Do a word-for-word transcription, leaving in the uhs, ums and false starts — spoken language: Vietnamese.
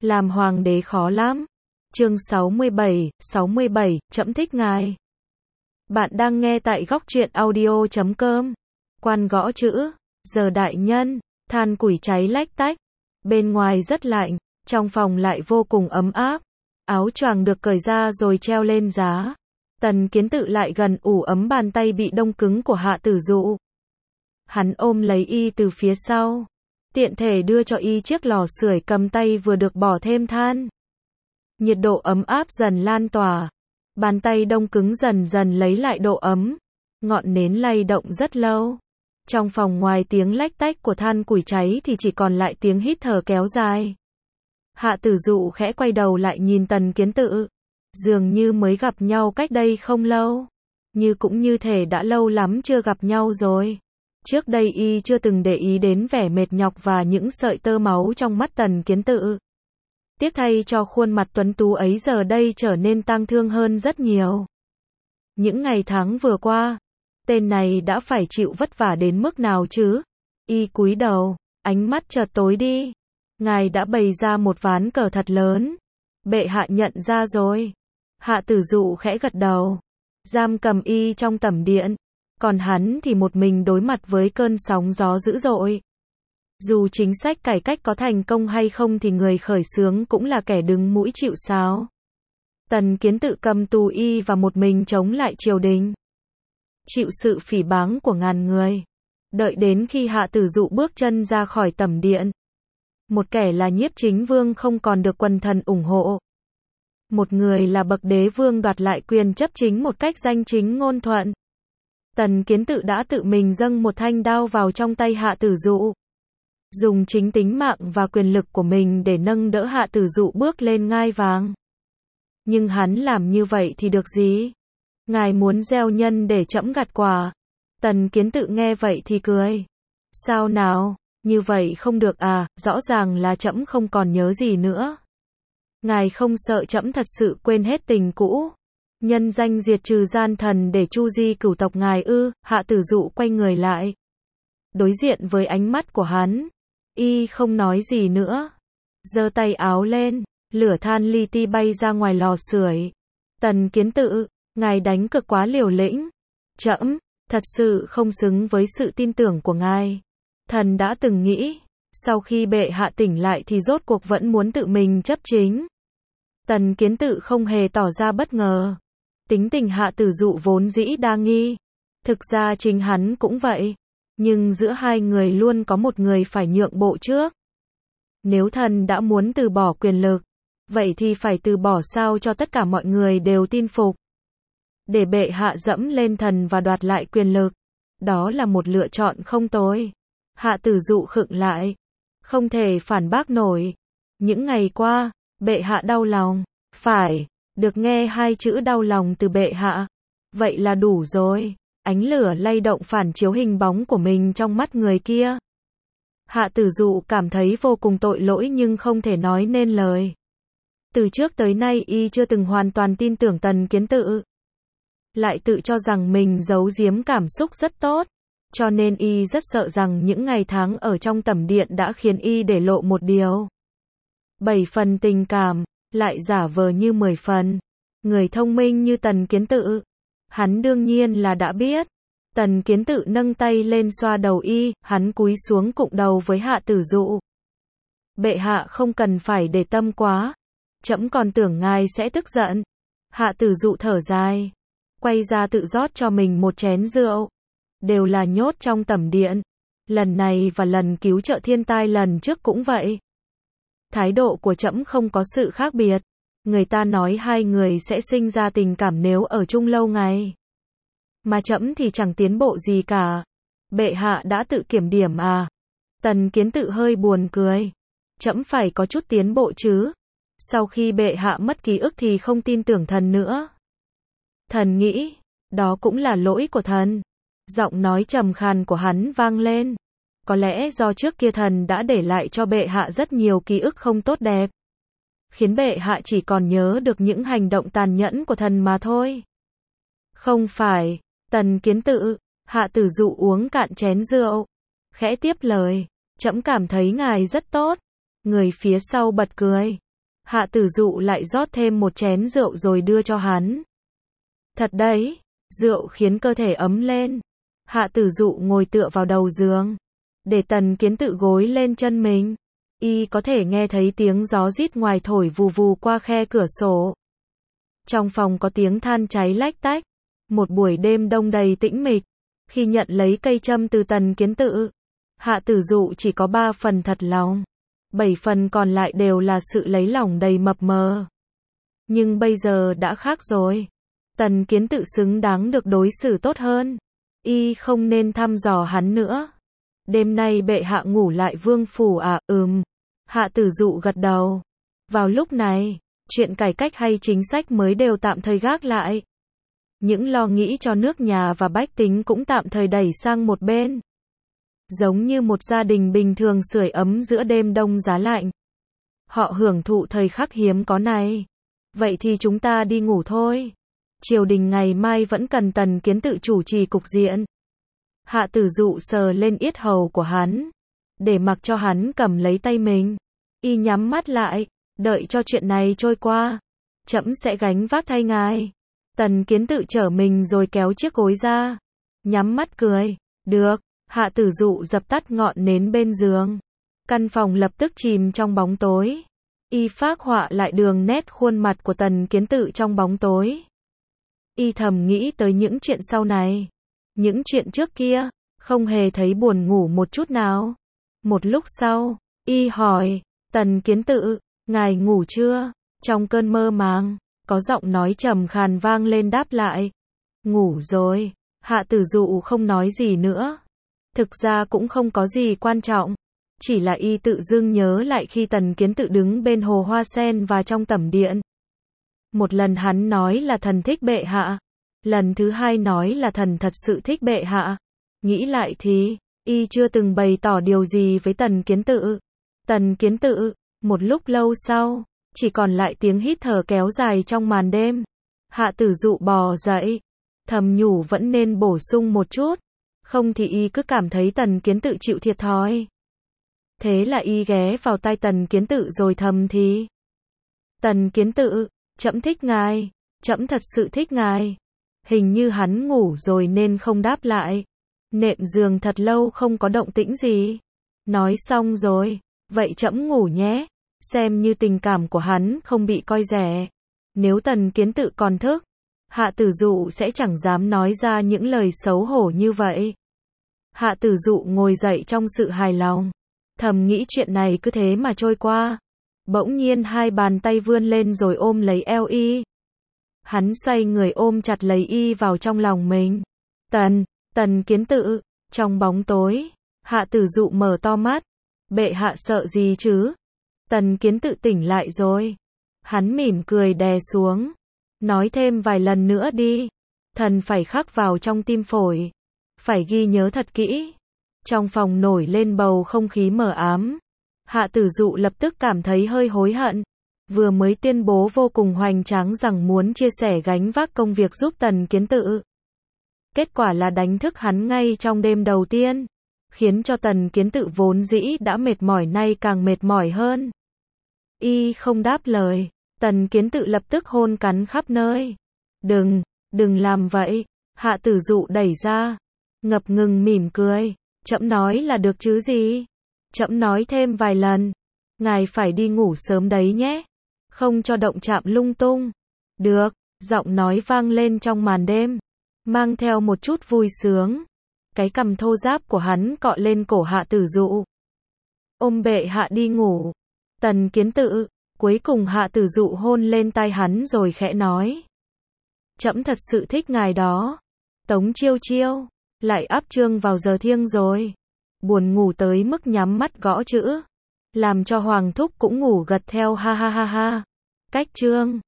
Làm hoàng đế khó lắm. Chương sáu mươi bảy, sáu mươi bảy, trẫm thích ngài. Bạn đang nghe tại góc truyện audio chấm com. Quan gõ chữ, giờ đại nhân, than củi cháy lách tách. Bên ngoài rất lạnh, trong phòng lại vô cùng ấm áp. Áo choàng được cởi ra rồi treo lên giá. Tần Kiến Tự lại gần ủ ấm bàn tay bị đông cứng của Hạ Tử Dụ. Hắn ôm lấy y từ phía sau, tiện thể đưa cho y chiếc lò sưởi cầm tay vừa được bỏ thêm than. Nhiệt độ ấm áp dần lan tỏa, bàn tay đông cứng dần dần lấy lại độ ấm. Ngọn nến lay động rất lâu. Trong phòng ngoài tiếng lách tách của than củi cháy thì chỉ còn lại tiếng hít thở kéo dài. Hạ Tử Dụ khẽ quay đầu lại nhìn Tần Kiến Tự. Dường như mới gặp nhau cách đây không lâu. Như cũng như thể đã lâu lắm chưa gặp nhau rồi. Trước đây y chưa từng để ý đến vẻ mệt nhọc và những sợi tơ máu trong mắt Tần Kiến Tự. Tiếc thay cho khuôn mặt tuấn tú ấy giờ đây trở nên tang thương hơn rất nhiều. Những ngày tháng vừa qua, tên này đã phải chịu vất vả đến mức nào chứ? Y cúi đầu, ánh mắt chợt tối đi. Ngài đã bày ra một ván cờ thật lớn. Bệ hạ nhận ra rồi. Hạ Tử Dụ khẽ gật đầu. Giam cầm y trong tẩm điện. Còn hắn thì một mình đối mặt với cơn sóng gió dữ dội. Dù chính sách cải cách có thành công hay không thì người khởi xướng cũng là kẻ đứng mũi chịu sáo. Tần Kiến Tự cầm tù y và một mình chống lại triều đình. Chịu sự phỉ báng của ngàn người. Đợi đến khi Hạ Tử Dụ bước chân ra khỏi tẩm điện. Một kẻ là Nhiếp Chính Vương không còn được quần thần ủng hộ. Một người là bậc đế vương đoạt lại quyền chấp chính một cách danh chính ngôn thuận. Tần Kiến Tự đã tự mình dâng một thanh đao vào trong tay Hạ Tử Dụ. Dùng chính tính mạng và quyền lực của mình để nâng đỡ Hạ Tử Dụ bước lên ngai vàng. Nhưng hắn làm như vậy thì được gì? Ngài muốn gieo nhân để trẫm gặt quả. Tần Kiến Tự nghe vậy thì cười. Sao nào, như vậy không được à, rõ ràng là trẫm không còn nhớ gì nữa. Ngài không sợ trẫm thật sự quên hết tình cũ. Nhân danh diệt trừ gian thần để chu di cửu tộc ngài ư? Hạ Tử Dụ quay người lại. Đối diện với ánh mắt của hắn, y không nói gì nữa. Giơ tay áo lên, lửa than li ti bay ra ngoài lò sưởi. Tần Kiến Tự, ngài đánh cực quá liều lĩnh. Trẫm, thật sự không xứng với sự tin tưởng của ngài. Thần đã từng nghĩ, sau khi bệ hạ tỉnh lại thì rốt cuộc vẫn muốn tự mình chấp chính. Tần Kiến Tự không hề tỏ ra bất ngờ. Tính tình Hạ Tử Dụ vốn dĩ đa nghi. Thực ra chính hắn cũng vậy. Nhưng giữa hai người luôn có một người phải nhượng bộ trước. Nếu thần đã muốn từ bỏ quyền lực, vậy thì phải từ bỏ sao cho tất cả mọi người đều tin phục. Để bệ hạ dẫm lên thần và đoạt lại quyền lực. Đó là một lựa chọn không tồi. Hạ Tử Dụ khựng lại. Không thể phản bác nổi. Những ngày qua, bệ hạ đau lòng. Phải, được nghe hai chữ đau lòng từ bệ hạ. Vậy là đủ rồi. Ánh lửa lay động phản chiếu hình bóng của mình trong mắt người kia. Hạ Tử Dụ cảm thấy vô cùng tội lỗi nhưng không thể nói nên lời. Từ trước tới nay y chưa từng hoàn toàn tin tưởng Tần Kiến Tự. Lại tự cho rằng mình giấu giếm cảm xúc rất tốt. Cho nên y rất sợ rằng những ngày tháng ở trong tẩm điện đã khiến y để lộ một điều. Bảy phần tình cảm, lại giả vờ như mười phần. Người thông minh như Tần Kiến Tự. Hắn đương nhiên là đã biết. Tần Kiến Tự nâng tay lên xoa đầu y, hắn cúi xuống cụng đầu với Hạ Tử Dụ. Bệ hạ không cần phải để tâm quá. Trẫm còn tưởng ngài sẽ tức giận. Hạ Tử Dụ thở dài. Quay ra tự rót cho mình một chén rượu. Đều là nhốt trong tẩm điện. Lần này và lần cứu trợ thiên tai lần trước cũng vậy. Thái độ của trẫm không có sự khác biệt. Người ta nói hai người sẽ sinh ra tình cảm nếu ở chung lâu ngày. Mà trẫm thì chẳng tiến bộ gì cả. Bệ hạ đã tự kiểm điểm à? Tần Kiến Tự hơi buồn cười. Trẫm phải có chút tiến bộ chứ. Sau khi bệ hạ mất ký ức thì không tin tưởng thần nữa. Thần nghĩ, đó cũng là lỗi của thần. Giọng nói trầm khàn của hắn vang lên. Có lẽ do trước kia thần đã để lại cho bệ hạ rất nhiều ký ức không tốt đẹp. Khiến bệ hạ chỉ còn nhớ được những hành động tàn nhẫn của thần mà thôi. Không phải, Tần Kiến Tự. Hạ Tử Dụ uống cạn chén rượu. Khẽ tiếp lời. Trẫm cảm thấy ngài rất tốt. Người phía sau bật cười. Hạ Tử Dụ lại rót thêm một chén rượu rồi đưa cho hắn. Thật đấy, rượu khiến cơ thể ấm lên. Hạ Tử Dụ ngồi tựa vào đầu giường, để Tần Kiến Tự gối lên chân mình. Y có thể nghe thấy tiếng gió rít ngoài thổi vù vù qua khe cửa sổ. Trong phòng có tiếng than cháy lách tách. Một buổi đêm đông đầy tĩnh mịch. Khi nhận lấy cây châm từ Tần Kiến Tự, Hạ Tử Dụ chỉ có ba phần thật lòng. Bảy phần còn lại đều là sự lấy lòng đầy mập mờ. Nhưng bây giờ đã khác rồi. Tần Kiến Tự xứng đáng được đối xử tốt hơn. Y không nên thăm dò hắn nữa. Đêm nay bệ hạ ngủ lại vương phủ à? Ừm. Hạ Tử Dụ gật đầu. Vào lúc này, chuyện cải cách hay chính sách mới đều tạm thời gác lại. Những lo nghĩ cho nước nhà và bách tính cũng tạm thời đẩy sang một bên. Giống như một gia đình bình thường sưởi ấm giữa đêm đông giá lạnh. Họ hưởng thụ thời khắc hiếm có này. Vậy thì chúng ta đi ngủ thôi. Triều đình ngày mai vẫn cần Tần Kiến Tự chủ trì cục diện. Hạ Tử Dụ sờ lên yết hầu của hắn, để mặc cho hắn cầm lấy tay mình. Y nhắm mắt lại, đợi cho chuyện này trôi qua. Trẫm sẽ gánh vác thay ngài. Tần Kiến Tự trở mình rồi kéo chiếc gối ra. Nhắm mắt cười. Được. Hạ Tử Dụ dập tắt ngọn nến bên giường. Căn phòng lập tức chìm trong bóng tối. Y phác họa lại đường nét khuôn mặt của Tần Kiến Tự trong bóng tối. Y thầm nghĩ tới những chuyện sau này. Những chuyện trước kia, không hề thấy buồn ngủ một chút nào. Một lúc sau, Y hỏi, Tần Kiến Tự, ngài ngủ chưa? Trong cơn mơ màng, có giọng nói trầm khàn vang lên đáp lại. Ngủ rồi. Hạ Tử Dụ không nói gì nữa. Thực ra cũng không có gì quan trọng. Chỉ là Y tự dưng nhớ lại khi Tần Kiến Tự đứng bên hồ hoa sen và trong tẩm điện. Một lần hắn nói là thần thích bệ hạ. Lần thứ hai nói là thần thật sự thích bệ hạ. Nghĩ lại thì, Y chưa từng bày tỏ điều gì với Tần Kiến Tự. Tần Kiến Tự, một lúc lâu sau, chỉ còn lại tiếng hít thở kéo dài trong màn đêm. Hạ Tử Dụ bò dậy, thầm nhủ vẫn nên bổ sung một chút. Không thì Y cứ cảm thấy Tần Kiến Tự chịu thiệt thòi. Thế là Y ghé vào tai Tần Kiến Tự rồi thầm thì. Tần Kiến Tự, trẫm thích ngài. Trẫm thật sự thích ngài. Hình như hắn ngủ rồi nên không đáp lại. Nệm giường thật lâu không có động tĩnh gì. Nói xong rồi. Vậy trẫm ngủ nhé. Xem như tình cảm của hắn không bị coi rẻ. Nếu Tần Kiến Tự còn thức, Hạ Tử Dụ sẽ chẳng dám nói ra những lời xấu hổ như vậy. Hạ Tử Dụ ngồi dậy trong sự hài lòng. Thầm nghĩ chuyện này cứ thế mà trôi qua. Bỗng nhiên hai bàn tay vươn lên rồi ôm lấy eo Y. Hắn xoay người ôm chặt lấy Y vào trong lòng mình. Tần, Tần Kiến Tự, trong bóng tối, Hạ Tử Dụ mở to mắt. Bệ hạ sợ gì chứ? Tần Kiến Tự tỉnh lại rồi. Hắn mỉm cười đè xuống. Nói thêm vài lần nữa đi. Thần phải khắc vào trong tim phổi. Phải ghi nhớ thật kỹ. Trong phòng nổi lên bầu không khí mờ ám. Hạ Tử Dụ lập tức cảm thấy hơi hối hận. Vừa mới tuyên bố vô cùng hoành tráng rằng muốn chia sẻ gánh vác công việc giúp Tần Kiến Tự. Kết quả là đánh thức hắn ngay trong đêm đầu tiên. Khiến cho Tần Kiến Tự vốn dĩ đã mệt mỏi nay càng mệt mỏi hơn. Y không đáp lời. Tần Kiến Tự lập tức hôn cắn khắp nơi. Đừng, đừng làm vậy. Hạ Tử Dụ đẩy ra. Ngập ngừng mỉm cười. Trẫm nói là được chứ gì. Trẫm nói thêm vài lần. Ngài phải đi ngủ sớm đấy nhé. Không cho động chạm lung tung. Được, giọng nói vang lên trong màn đêm. Mang theo một chút vui sướng. Cái cằm thô ráp của hắn cọ lên cổ Hạ Tử Dụ. Ôm bệ hạ đi ngủ. Tần Kiến Tự, cuối cùng Hạ Tử Dụ hôn lên tai hắn rồi khẽ nói. Trẫm thật sự thích ngài đó. Tống Chiêu Chiêu, lại áp trương vào giờ thiêng rồi. Buồn ngủ tới mức nhắm mắt gõ chữ. Làm cho Hoàng Thúc cũng ngủ gật theo ha ha ha ha. Cách trương.